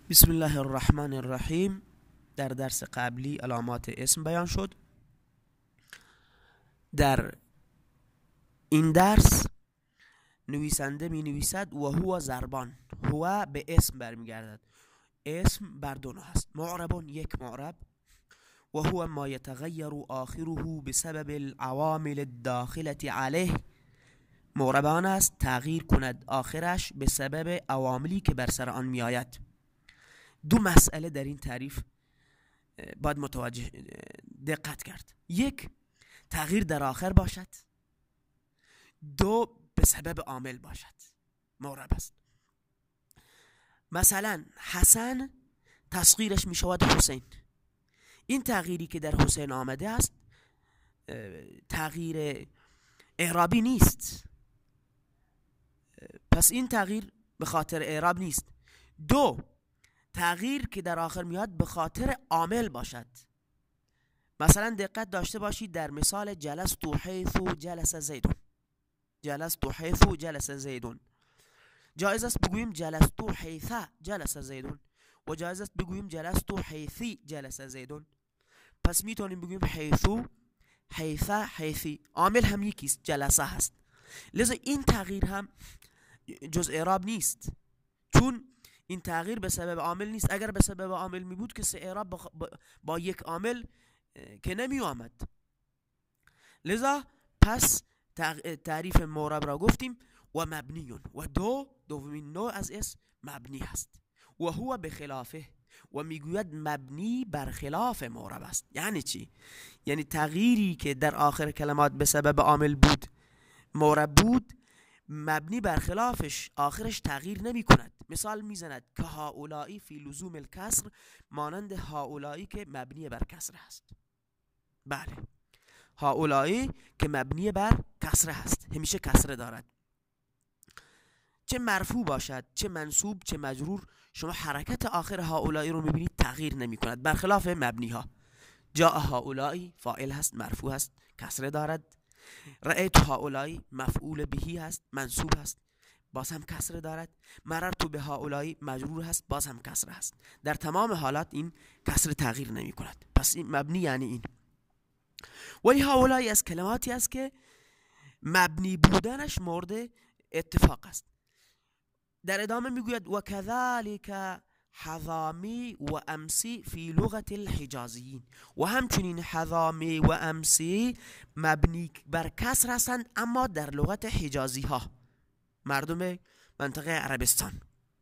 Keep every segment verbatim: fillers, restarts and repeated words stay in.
بسم الله الرحمن الرحیم. در درس قبلی علامات اسم بیان شد. در این درس نویسنده می نویسد و هو ضربان. هو به اسم برمیگردد. اسم بر دو نوع است. معربون، یک معرب، و هو ما یتغیر آخره بسبب العوامل الداخله علیه. معربان است تغییر کند آخرش به سبب عواملی که بر سر آن می آید. دو مسئله در این تعریف باید متوجه دقت کرد. یک، تغییر در آخر باشد. دو، به سبب عامل باشد. معرب است. مثلا حسن تصغیرش می شود حسین. این تغییری که در حسین آمده است تغییر اعرابی نیست، پس این تغییر به خاطر اعراب نیست. دو، تغییر که در آخر میاد به خاطر عامل باشد. مثلا دقت داشته باشید در مثال جلست حیث جلس زیدون. جلست حیث جلس زیدون. جایز است بگوییم جلست حیث جلس زیدون و جایز است بگوییم جلست حیثی جلس زیدون. پس میتونیم بگوییم حیثو، حیث، حیثی. عامل هم یکیست، جلسه هست. لذا این تغییر هم جز اعراب نیست، چون این تغییر به سبب عامل نیست. اگر به سبب عامل می بود که سه اعراب با, با, با یک عامل که نمی آمد. لذا پس تعریف معرب را گفتیم و مبنیون. و دو، دومین نوع از اسم مبنی هست. و هو بخلافه، و میگوید مبنی بر خلاف معرب است. یعنی چی؟ یعنی تغییری که در آخر کلمات به سبب عامل بود، معرب بود، مبنی بر خلافش آخرش تغییر نمی کند. مثال میزند که هاولائی فی لزوم الکسر، مانند هاولائی که مبنی بر کسر هست. بله، هاولائی که مبنی بر کسر هست، همیشه کسر دارد. چه مرفوع باشد، چه منصوب، چه مجرور، شما حرکت آخر هاولائی رو میبینید تغییر نمی کند، برخلاف مبنی ها. جاء هاولائی فاعل هست، مرفوع هست، کسر دارد. رأیت هاولائی مفعول بهی هست، منصوب هست، باز هم کسر دارد. مررت به هاولائی مجرور هست، باز هم کسر هست. در تمام حالات این کسر تغییر نمی کند. پس این مبنی یعنی این. ولی هاولائی از کلماتی است که مبنی بودنش مورد اتفاق است. در ادامه میگوید و کذالک حضامی و امسی فی لغت الحجازیین. و همچنین حضامی و امسی مبنی بر کسر هستند، اما در لغت حجازی ها، مردم منطقه عربستان.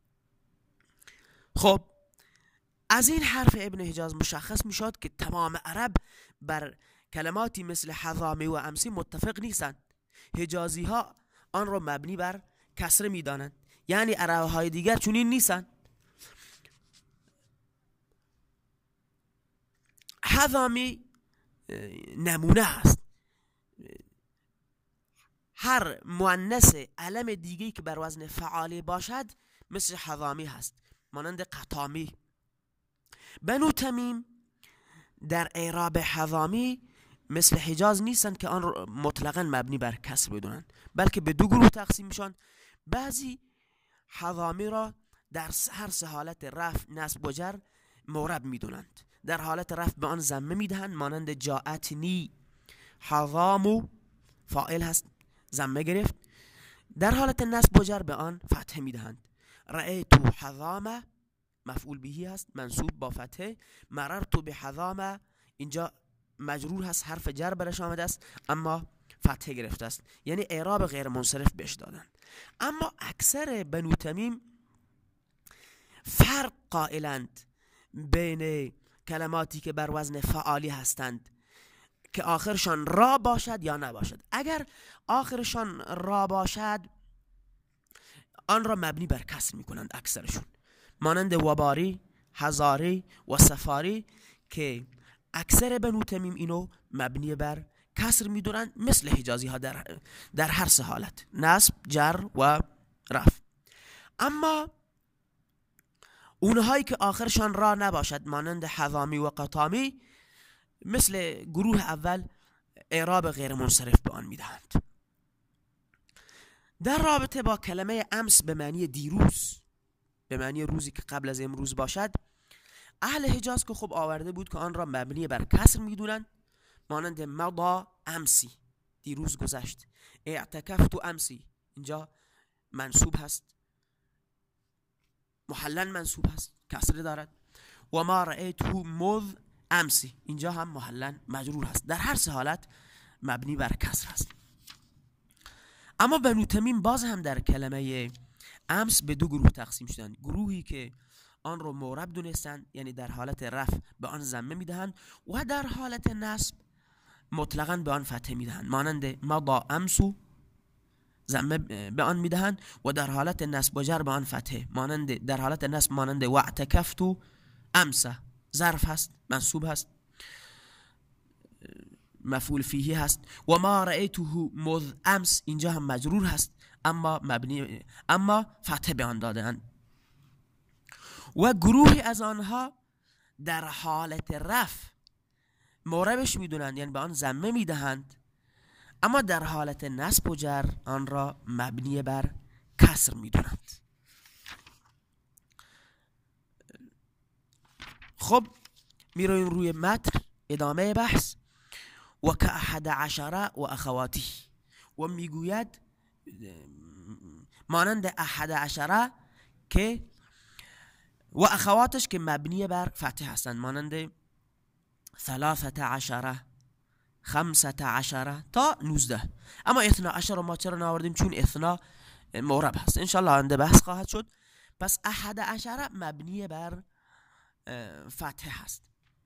خب از این حرف ابن حجاز مشخص می شد که تمام عرب بر کلماتی مثل حضامی و امسی متفق نیستند. حجازی ها آن را مبنی بر کسر می دانند، یعنی عرب های دیگر چنین نیستند. حضامی نمونه است. هر مؤنث علم دیگه‌ای که بر وزن فعالی باشد مثل حضامی هست، مانند قطامی. بنو تمیم در اعراب حضامی مثل حجاز نیستند که آن را مطلقاً مبنی بر کسر بدونند، بلکه به دو گروه تقسیم میشن. بعضی حضامی را در هر سه حالت رفع، نصب و جر معرب میدونند. در حالت رفع به آن ضمه میدهند، مانند جاءتنی حضامو فاعل هست، ضمه گرفت. در حالت نصب و جر به آن فتحه میدهند. رأیتو حضامه مفعول بهی هست، منصوب با فتحه. مررتو به حضامه، اینجا مجرور هست، حرف جر برش آمده است اما فتحه گرفته است، یعنی اعراب غیر منصرف بهش دادن. اما اکثر بنو تمیم فرق قائلند بین کلماتی که بر وزن فعالی هستند که آخرشان را باشد یا نباشد. اگر آخرشان را باشد آن را مبنی بر کسر می کنند اکثرشون، مانند وباری، هزاری و سفاری که اکثر بنو تمیم اینو مبنی بر کسر می دونند، مثل حجازی ها در, در هر سه حالت، نصب، جر و رفع. اما اونهایی که آخرشان را نباشد مانند حضامی و قطامی، مثل گروه اول اعراب غیر منصرف به آن میدهند. در رابطه با کلمه امس به معنی دیروز، به معنی روزی که قبل از امروز باشد، اهل حجاز که خب آورده بود که آن را مبنی بر کسر میدونن، مانند مضا امسی، دیروز گذشت. اعتکفت امسی، اینجا منصوب هست، محلن منصوب هست، کسر دارد. و ما رأیته مذ امسی، اینجا هم محلن مجرور هست. در هر سه حالت مبنی بر کسر هست. اما بنو تمیم باز هم در کلمه امس به دو گروه تقسیم شدند. گروهی که آن رو معرب دونستند، یعنی در حالت رفع به آن ضمه میدهند و در حالت نصب مطلقاً به آن فتحه میدهند، مانند مضا امسو ضمه به آن میدهند و در حالت نصب و جر به آن فتحه، مانند در حالت نصب مانند واعتکفتو امسه، ظرف هست، منصوب هست، مفعول فیه هست. و ما رأیته مذ امس، اینجا هم مجرور هست اما مبنی اما فتحه به آن داده‌اند. و گروهی از آنها در حالت رفع معربش میدونند، یعنی به آن ضمه میدهند، اما در حالت نصب و جر آن را مبنی بر کسر میدونند. خب میرویم روی متن، ادامه بحث. و که احد عشره و اخواتی، و میگوید مانند احد عشره که و اخواتش که مبنی بر فتح هستند، مانند ثلاثة عشره، خمسة عشره تا نوزده. اما اثنا عشر ما چرا ناوردیم؟ چون اثنا معرب هست، انشالله آنده بحث خواهد شد. پس احد عشره مبنی بر فتح هست.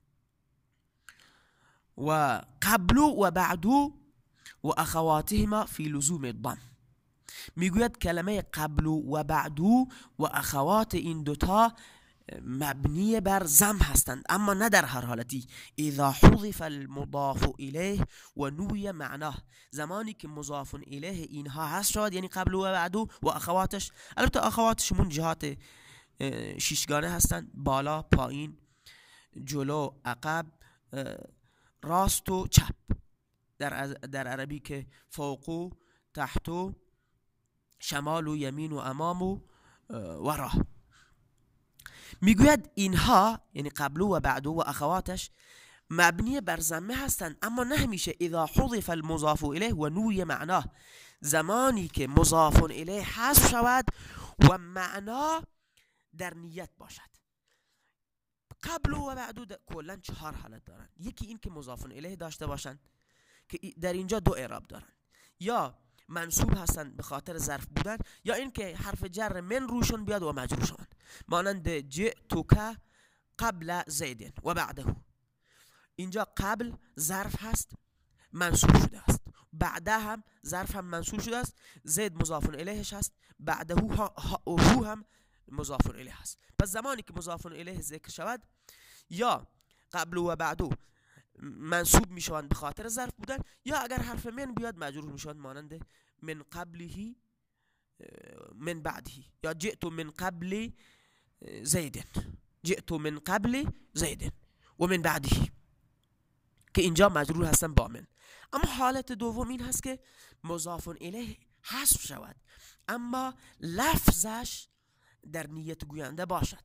و قبلو و بعدو و اخواتهما فی لزوم الضم، میگوید کلمه قبلو و بعدو و اخوات این دوتا مبنی بر ضم هستند، اما نه در هر حالتی. اذا حذف المضاف الیه و نوی معناه، زمانی که مضاف الیه اینها هست شد، یعنی قبلو و بعدو و اخواتش. البته اخواتش من جهات شیشگانه هستند، بالا، پایین، جلو، عقب، راست و چپ. در در عربی که فوق و تحت و شمال و یمین و امام و ورا. میگوید اینها یعنی قبلو و بعدو و اخواتش مبنی بر ضمه هستند، اما نه همیشه. اذا حذف المضاف الیه و نوی معناه، زمانی که مضاف الیه حذف شود و معنا در نیت باشد. قبلو و بعدو کلا چهار حالت دارند. یکی این که مضاف الیه داشته باشند که در اینجا دو اعراب دارند، یا منصوب هستند به خاطر ظرف بودن، یا اینکه حرف جر من روشون بیاد و مجرور شوند، مانند جئتک قبل زید و بعده. اینجا قبل ظرف هست منصوب شده است، بعده هم ظرف هم منصوب شده است، زید مضاف الیهش هست، بعده هو هم مضاف الیه هست. پس زمانی که مضاف الیه ذکر شود، یا قبل و بعدو منصوب میشوند به خاطر ظرف بودن، یا اگر حرف من بیاد مجرور میشوند، مانند من قبله من بعده، یا جئت من قبل زید، جئت من قبل زید و من بعده، که اینجا مجرور هستن با من. اما حالت دوم این هست که مضاف الیه حذف شود اما لفظش در نیت گوینده باشد،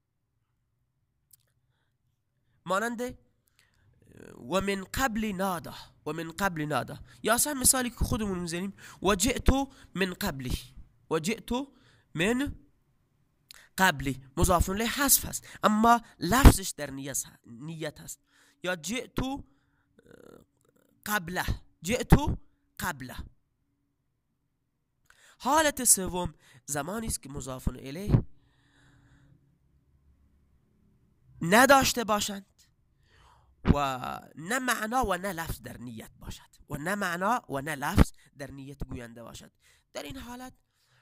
مانند و من قبل نادا و من قبل نادا. یا اصلا مثالی که خودمون میزنیم و جئتو من قبلی، و جئتو من قبلی مضاف الیه حذف هست اما لفظش در نیت هست. یا جئتو قبله، جئتو قبله. حالت سوم زمانی است که مضاف الیه نداشته باشند و نه معنا و نه لفظ در نیت باشد، و نه معنا و نه لفظ در نیت گوینده باشد. در این حالت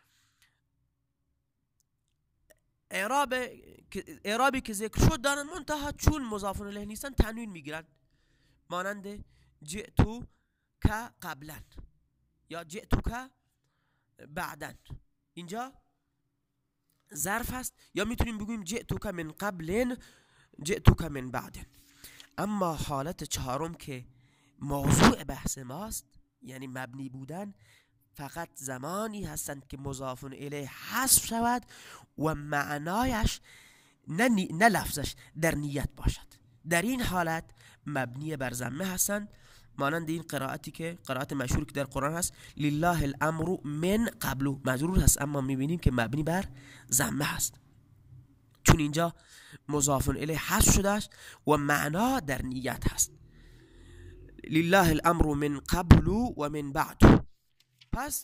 اعراب اعرابی که ذکر شد دارن، منتها چون مضاف الیه نیستن تنوین میگیرن، مانند جئتو که قبلا یا جئتو که بعدن. اینجا ظرف هست، یا میتونیم بگویم جئتو که من قبلن، جئتو که من بعدن. اما حالت چهارم که موضوع بحث ماست، یعنی مبنی بودن، فقط زمانی هستند که مضاف الیه حذف شود و معنایش نه, نه لفظش در نیت باشد. در این حالت مبنی بر ضمه هستند، مانند این قرائتی که قرائت مشهور که در قرآن هست لله الامر من قبل، مجرور هست اما میبینیم که مبنی بر ضمه هست، چون اینجا مضاف الیه حذف شده است و معنا در نیت هست. لله الامر من قبل و من بعد. پس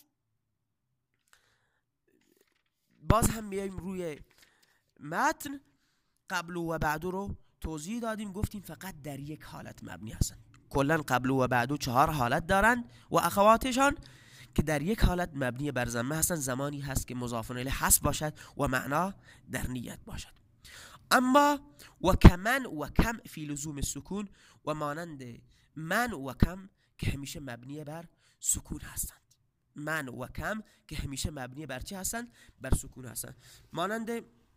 باز هم میایم روی متن، قبل و بعد رو توضیح دادیم، گفتیم فقط در یک حالت مبنی هستن. کلا قبل و بعد چهار حالت دارن و اخواتشان که در یک حالت مبنی بر ضمه هستن، زمانی هست که مضاف الیه حذف باشد و معنا در نیت باشد. اما و کمن و کم فی لزوم سکون و مانند من و کم که همیشه مبنی بر سکون هستند. من و کم که همیشه مبنی بر چه هستند؟ بر سکون هستند. مانند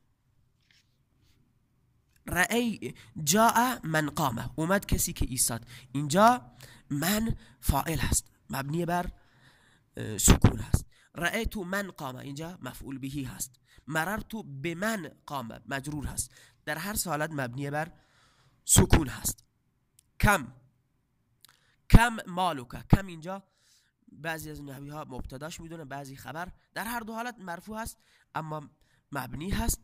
رأی جاء من قامه، اومد کسی که ایستاد. اینجا من فاعل هست، مبنی بر سکون هست. رأیت من قامه، اینجا مفعول بهی هست. مررت بمن قامه، مجرور هست. در هر حالت مبنی بر سکون هست. کم کم مالوکه، کم اینجا بعضی از نحوی ها مبتداش میدونه، بعضی خبر. در هر دو حالت مرفوع هست اما مبنی هست.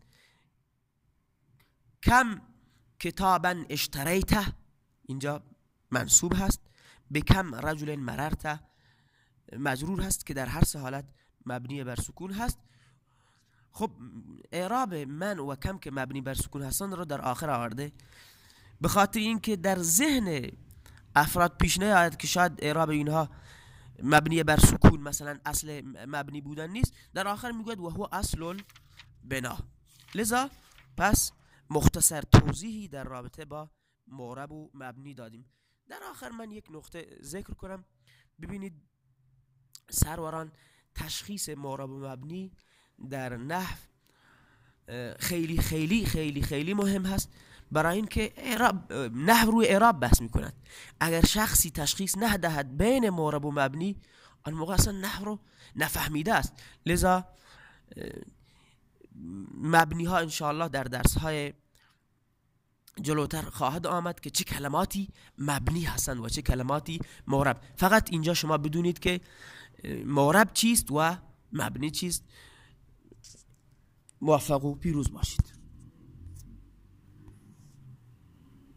کم کتابا اشتریته، اینجا منصوب هست. بکم رجل مررته، مجرور هست که در هر سه حالت مبنی بر سکون هست. خب اعراب من و کم که مبنی بر سکون هستند رو در آخر آورده، به خاطر اینکه در ذهن افراد پیش نیاید که شاید اعراب اینها مبنی بر سکون مثلا اصل مبنی بودن نیست. در آخر میگوید و هو اصل بنا. لذا پس مختصر توضیحی در رابطه با معرب و مبنی دادیم. در آخر من یک نقطه ذکر کنم. ببینید سروران، تشخیص معرب و مبنی در نحو خیلی خیلی خیلی خیلی مهم هست، برای اینکه اعراب نحو روی اعراب بحث میکند. اگر شخصی تشخیص ندهد بین معرب و مبنی، آن موقع اصلا نحو رو نفهمیده است. لذا مبنی ها انشاءالله در درس های جلوتر خواهد آمد که چه کلماتی مبنی هستند و چه کلماتی معرب. فقط اینجا شما بدونید که معرب چیست و مبنی چیست. موفق و پیروز باشید.